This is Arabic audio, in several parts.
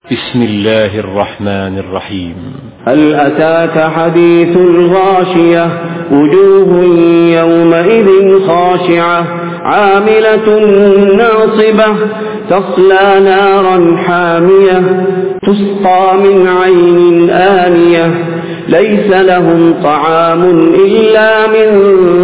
بسم الله الرحمن الرحيم. هل أتاك حديث الغاشية وجوه يومئذ خاشعة عاملة ناصبة تصلى نارا حامية تسقى من عين آنية ليس لهم طعام إلا من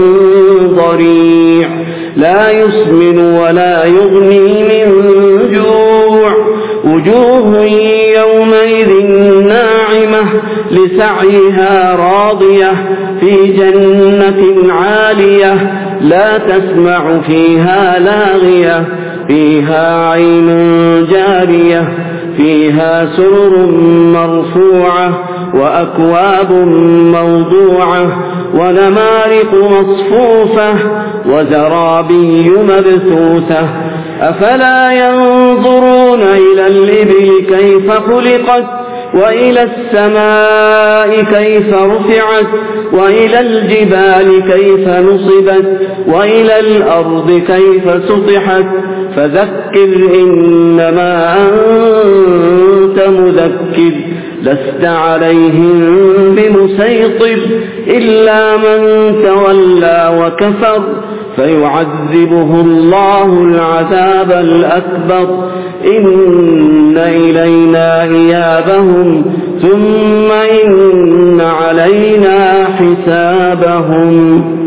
ضريع لا يسمن ولا يغني من جوع وجوه يومئذ ناعمة لسعيها راضية في جنة عالية لا تسمع فيها لاغية فيها عين جارية فيها سرر مرفوعة وأكواب موضوعة ونمارق مصفوفة وزرابي مبثوثة أفلا ينظرون إلى الإبل كيف خلقت وإلى السماء كيف رفعت وإلى الجبال كيف نصبت وإلى الأرض كيف سطحت فذكر إنما أنت مذكر لست عليهم بمسيطر إلا من تولى وكفر فيعذبه الله العذاب الأكبر إن إلينا إيابهم ثم إن علينا حسابهم.